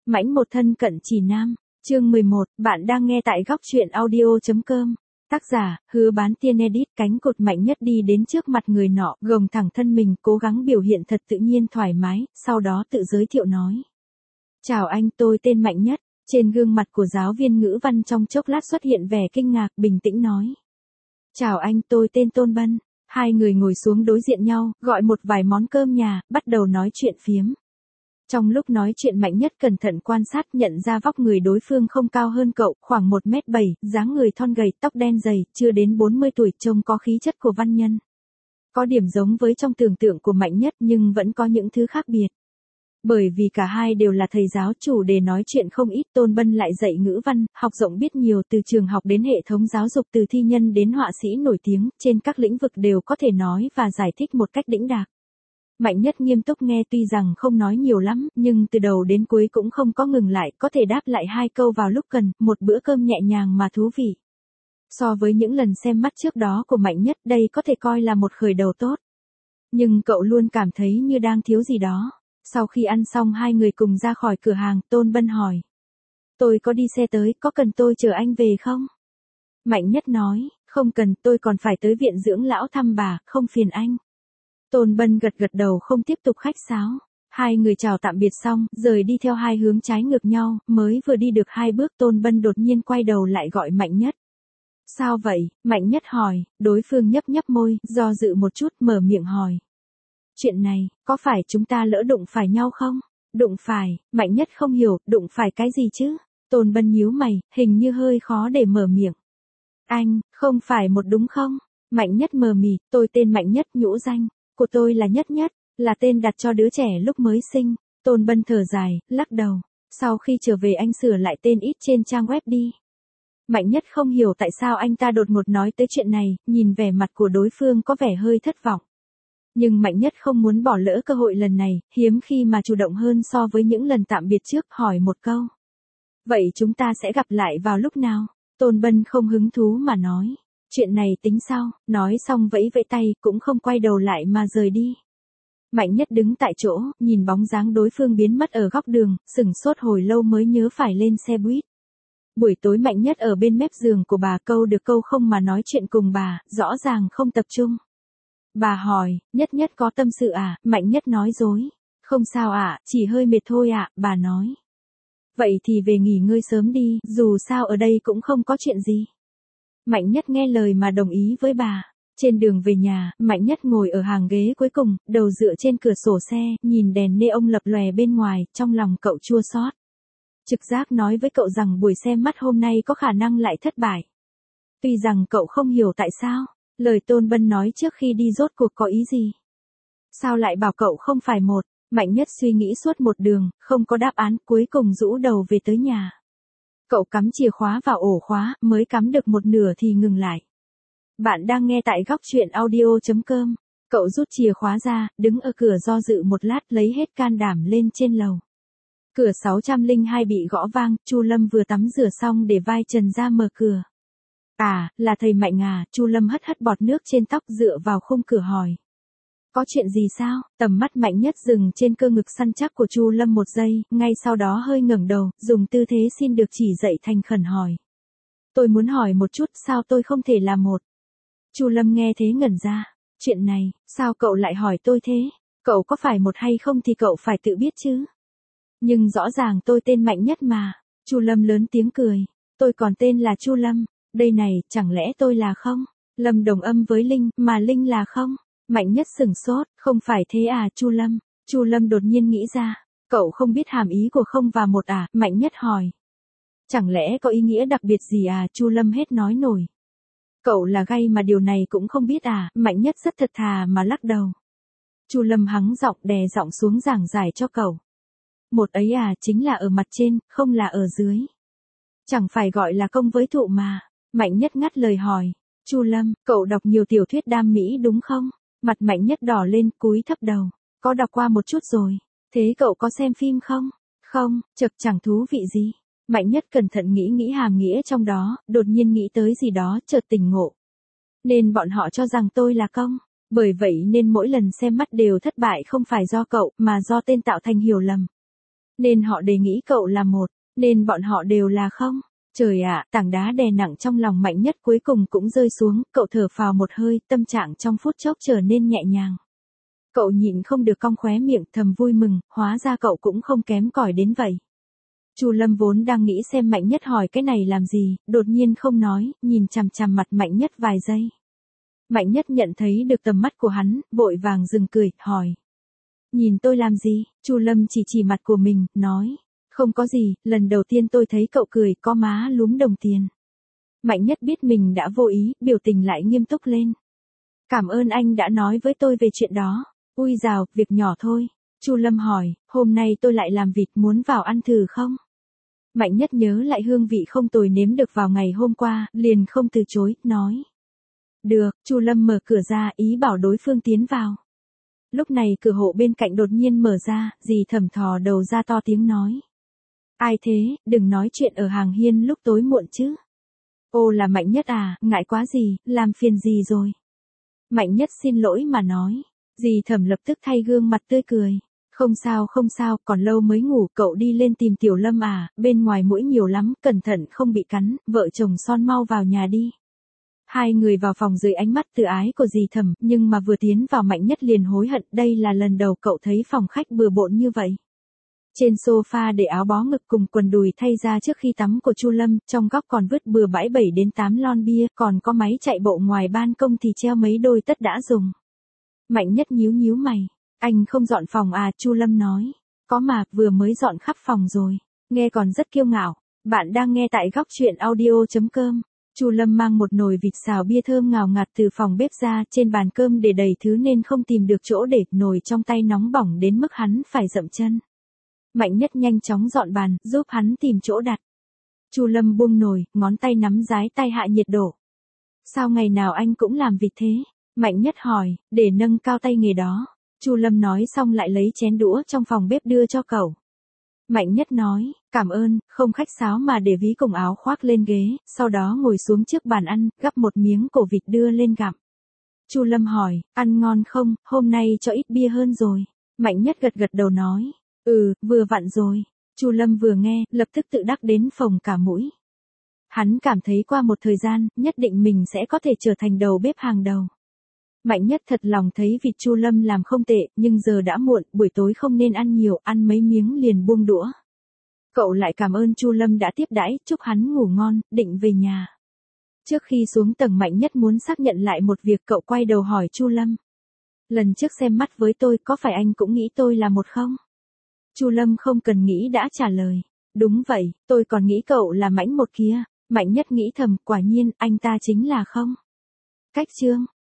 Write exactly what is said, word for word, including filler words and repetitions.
Mãnh một thân cận chỉ nam, chương mười một, bạn đang nghe tại góc truyện audio.com. Tác giả, Hứa Bán Tiên Edit. Cánh cột Mạnh Nhất đi đến trước mặt người nọ, gồng thẳng thân mình, cố gắng biểu hiện thật tự nhiên thoải mái, sau đó tự giới thiệu nói. Chào anh, tôi tên Mạnh Nhất. Trên gương mặt của giáo viên ngữ văn trong chốc lát xuất hiện vẻ kinh ngạc, bình tĩnh nói. Chào anh, tôi tên Tôn Bân. Hai người ngồi xuống đối diện nhau, gọi một vài món cơm nhà, bắt đầu nói chuyện phiếm. Trong lúc nói chuyện Mạnh Nhất cẩn thận quan sát, nhận ra vóc người đối phương không cao hơn cậu, khoảng một mét bảy, dáng người thon gầy, tóc đen dày, chưa đến bốn mươi tuổi, trông có khí chất của văn nhân. Có điểm giống với trong tưởng tượng của Mạnh Nhất nhưng vẫn có những thứ khác biệt. Bởi vì cả hai đều là thầy giáo, chủ đề nói chuyện không ít. Tôn Bân lại dạy ngữ văn, học rộng biết nhiều, từ trường học đến hệ thống giáo dục, từ thi nhân đến họa sĩ nổi tiếng, trên các lĩnh vực đều có thể nói và giải thích một cách đĩnh đạc. Mạnh Nhất nghiêm túc nghe, tuy rằng không nói nhiều lắm, nhưng từ đầu đến cuối cũng không có ngừng lại, có thể đáp lại hai câu vào lúc cần, một bữa cơm nhẹ nhàng mà thú vị. So với những lần xem mắt trước đó của Mạnh Nhất, đây có thể coi là một khởi đầu tốt. Nhưng cậu luôn cảm thấy như đang thiếu gì đó. Sau khi ăn xong hai người cùng ra khỏi cửa hàng, Tôn Bân hỏi. Tôi có đi xe tới, có cần tôi chở anh về không? Mạnh Nhất nói, không cần, tôi còn phải tới viện dưỡng lão thăm bà, không phiền anh. Tôn Bân gật gật đầu không tiếp tục khách sáo. Hai người chào tạm biệt xong, rời đi theo hai hướng trái ngược nhau, mới vừa đi được hai bước Tôn Bân đột nhiên quay đầu lại gọi Mạnh Nhất. Sao vậy? Mạnh Nhất hỏi, đối phương nhấp nhấp môi, do dự một chút, mở miệng hỏi. Chuyện này, có phải chúng ta lỡ đụng phải nhau không? Đụng phải, Mạnh Nhất không hiểu, đụng phải cái gì chứ? Tôn Bân nhíu mày, hình như hơi khó để mở miệng. Anh, không phải một đúng không? Mạnh Nhất mờ mịt, tôi tên Mạnh Nhất, nhũ danh của tôi là Nhất Nhất, là tên đặt cho đứa trẻ lúc mới sinh. Tôn Bân thở dài, lắc đầu. Sau khi trở về anh sửa lại tên ít trên trang web đi. Mạnh Nhất không hiểu tại sao anh ta đột ngột nói tới chuyện này, nhìn vẻ mặt của đối phương có vẻ hơi thất vọng. Nhưng Mạnh Nhất không muốn bỏ lỡ cơ hội lần này, hiếm khi mà chủ động hơn so với những lần tạm biệt trước, hỏi một câu. Vậy chúng ta sẽ gặp lại vào lúc nào? Tôn Bân không hứng thú mà nói. Chuyện này tính sau, nói xong vẫy vẫy tay, cũng không quay đầu lại mà rời đi. Mạnh Nhất đứng tại chỗ, nhìn bóng dáng đối phương biến mất ở góc đường, sửng sốt hồi lâu mới nhớ phải lên xe buýt. Buổi tối Mạnh Nhất ở bên mép giường của bà, câu được câu không mà nói chuyện cùng bà, rõ ràng không tập trung. Bà hỏi, Nhất Nhất có tâm sự à? Mạnh Nhất nói dối. Không sao ạ, à, chỉ hơi mệt thôi ạ, à, bà nói. Vậy thì về nghỉ ngơi sớm đi, dù sao ở đây cũng không có chuyện gì. Mạnh Nhất nghe lời mà đồng ý với bà. Trên đường về nhà, Mạnh Nhất ngồi ở hàng ghế cuối cùng, đầu dựa trên cửa sổ xe, nhìn đèn neon lập lòe bên ngoài, trong lòng cậu chua xót. Trực giác nói với cậu rằng buổi xem mắt hôm nay có khả năng lại thất bại. Tuy rằng cậu không hiểu tại sao, lời Tôn Bân nói trước khi đi rốt cuộc có ý gì. Sao lại bảo cậu không phải một? Mạnh Nhất suy nghĩ suốt một đường, không có đáp án, cuối cùng rũ đầu về tới nhà. Cậu cắm chìa khóa vào ổ khóa, mới cắm được một nửa thì ngừng lại. Bạn đang nghe tại góc truyện audio.com. Cậu rút chìa khóa ra, đứng ở cửa do dự một lát, lấy hết can đảm lên trên lầu. Cửa sáu trăm lẻ hai bị gõ vang, Chu Lâm vừa tắm rửa xong để vai trần ra mở cửa. À, là thầy Mạnh à? Chu Lâm hất hất bọt nước trên tóc, dựa vào khung cửa hỏi. Có chuyện gì sao? Tầm mắt Mạnh Nhất dừng trên cơ ngực săn chắc của Chu Lâm một giây, ngay sau đó hơi ngẩng đầu, dùng tư thế xin được chỉ dạy thành khẩn hỏi. Tôi muốn hỏi một chút, sao tôi không thể là một? Chu Lâm nghe thế ngẩn ra. Chuyện này, sao cậu lại hỏi tôi thế? Cậu có phải một hay không thì cậu phải tự biết chứ. Nhưng rõ ràng tôi tên Mạnh Nhất mà. Chu Lâm lớn tiếng cười. Tôi còn tên là Chu Lâm. Đây này, chẳng lẽ tôi là không? Lâm đồng âm với Linh, mà Linh là không? Mạnh Nhất sửng sốt, không phải thế à Chu Lâm? Chu Lâm đột nhiên nghĩ ra, cậu không biết hàm ý của không và một à? Mạnh Nhất hỏi. Chẳng lẽ có ý nghĩa đặc biệt gì à? Chu Lâm hết nói nổi. Cậu là gay mà điều này cũng không biết à? Mạnh Nhất rất thật thà mà lắc đầu. Chu Lâm hắng giọng, đè giọng xuống giảng giải cho cậu. Một ấy à, chính là ở mặt trên, không là ở dưới. Chẳng phải gọi là công với thụ mà. Mạnh Nhất ngắt lời hỏi. Chu Lâm, cậu đọc nhiều tiểu thuyết đam mỹ đúng không? Mặt Mạnh Nhất đỏ lên, cúi thấp đầu. Có đọc qua một chút rồi. Thế cậu có xem phim không? Không, chật chẳng thú vị gì. Mạnh Nhất cẩn thận nghĩ nghĩ hàm nghĩa trong đó, đột nhiên nghĩ tới gì đó, chợt tỉnh ngộ. Nên bọn họ cho rằng tôi là công. Bởi vậy nên mỗi lần xem mắt đều thất bại, không phải do cậu, mà do tên tạo thành hiểu lầm. Nên họ đề nghĩ cậu là một, nên bọn họ đều là không. Trời ạ, tảng đá đè nặng trong lòng Mạnh Nhất cuối cùng cũng rơi xuống, cậu thở phào một hơi, tâm trạng trong phút chốc trở nên nhẹ nhàng. Cậu nhịn không được cong khóe miệng, thầm vui mừng, hóa ra cậu cũng không kém cỏi đến vậy. Chu Lâm vốn đang nghĩ xem Mạnh Nhất hỏi cái này làm gì, đột nhiên không nói, nhìn chằm chằm mặt Mạnh Nhất vài giây. Mạnh Nhất nhận thấy được tầm mắt của hắn, vội vàng dừng cười, hỏi. Nhìn tôi làm gì? Chu Lâm chỉ chỉ mặt của mình, nói. Không có gì, lần đầu tiên tôi thấy cậu cười, có má lúm đồng tiền. Mạnh Nhất biết mình đã vô ý, biểu tình lại nghiêm túc lên. Cảm ơn anh đã nói với tôi về chuyện đó. Ui dào, việc nhỏ thôi. Chu Lâm hỏi, hôm nay tôi lại làm vịt, muốn vào ăn thử không? Mạnh Nhất nhớ lại hương vị không tồi nếm được vào ngày hôm qua, liền không từ chối, nói. Được, Chu Lâm mở cửa ra, ý bảo đối phương tiến vào. Lúc này cửa hộ bên cạnh đột nhiên mở ra, dì Thẩm thò đầu ra to tiếng nói. Ai thế, đừng nói chuyện ở hàng hiên lúc tối muộn chứ. Ô là Mạnh Nhất à, ngại quá gì, làm phiền gì rồi. Mạnh Nhất xin lỗi mà nói. Dì Thẩm lập tức thay gương mặt tươi cười. Không sao không sao, còn lâu mới ngủ, cậu đi lên tìm Tiểu Lâm à, bên ngoài muỗi nhiều lắm, cẩn thận không bị cắn, vợ chồng son mau vào nhà đi. Hai người vào phòng dưới ánh mắt tự ái của dì Thẩm, nhưng mà vừa tiến vào Mạnh Nhất liền hối hận, đây là lần đầu cậu thấy phòng khách bừa bộn như vậy. Trên sofa để áo bó ngực cùng quần đùi thay ra trước khi tắm của Chu Lâm, trong góc còn vứt bừa bãi bảy đến tám lon bia, còn có máy chạy bộ ngoài ban công thì treo mấy đôi tất đã dùng. Mạnh Nhất nhíu nhíu mày, anh không dọn phòng à, Chu Lâm nói. Có mà, vừa mới dọn khắp phòng rồi, nghe còn rất kiêu ngạo. Bạn đang nghe tại góc truyện audio chấm com. Chu Lâm mang một nồi vịt xào bia thơm ngào ngạt từ phòng bếp ra, trên bàn cơm để đầy thứ nên không tìm được chỗ để, nồi trong tay nóng bỏng đến mức hắn phải dậm chân. Mạnh Nhất nhanh chóng dọn bàn, giúp hắn tìm chỗ đặt. Chu Lâm buông nồi, ngón tay nắm dái tay hạ nhiệt độ. Sao ngày nào anh cũng làm vịt thế? Mạnh Nhất hỏi, để nâng cao tay nghề đó. Chu Lâm nói xong lại lấy chén đũa trong phòng bếp đưa cho cậu. Mạnh Nhất nói, cảm ơn, không khách sáo mà để ví cùng áo khoác lên ghế, sau đó ngồi xuống trước bàn ăn, gắp một miếng cổ vịt đưa lên gặm. Chu Lâm hỏi, ăn ngon không, hôm nay cho ít bia hơn rồi. Mạnh Nhất gật gật đầu nói, ừ, vừa vặn rồi. Chu Lâm vừa nghe, lập tức tự đắc đến phồng cả mũi. Hắn cảm thấy qua một thời gian, nhất định mình sẽ có thể trở thành đầu bếp hàng đầu. Mạnh Nhất thật lòng thấy vịt Chu Lâm làm không tệ, nhưng giờ đã muộn, buổi tối không nên ăn nhiều, ăn mấy miếng liền buông đũa. Cậu lại cảm ơn Chu Lâm đã tiếp đãi, chúc hắn ngủ ngon, định về nhà. Trước khi xuống tầng Mạnh Nhất muốn xác nhận lại một việc, cậu quay đầu hỏi Chu Lâm. Lần trước xem mắt với tôi, có phải anh cũng nghĩ tôi là một không? Chu Lâm không cần nghĩ đã trả lời. Đúng vậy, tôi còn nghĩ cậu là mãnh một kia. Mạnh Nhất nghĩ thầm, quả nhiên, anh ta chính là không. Cách chương.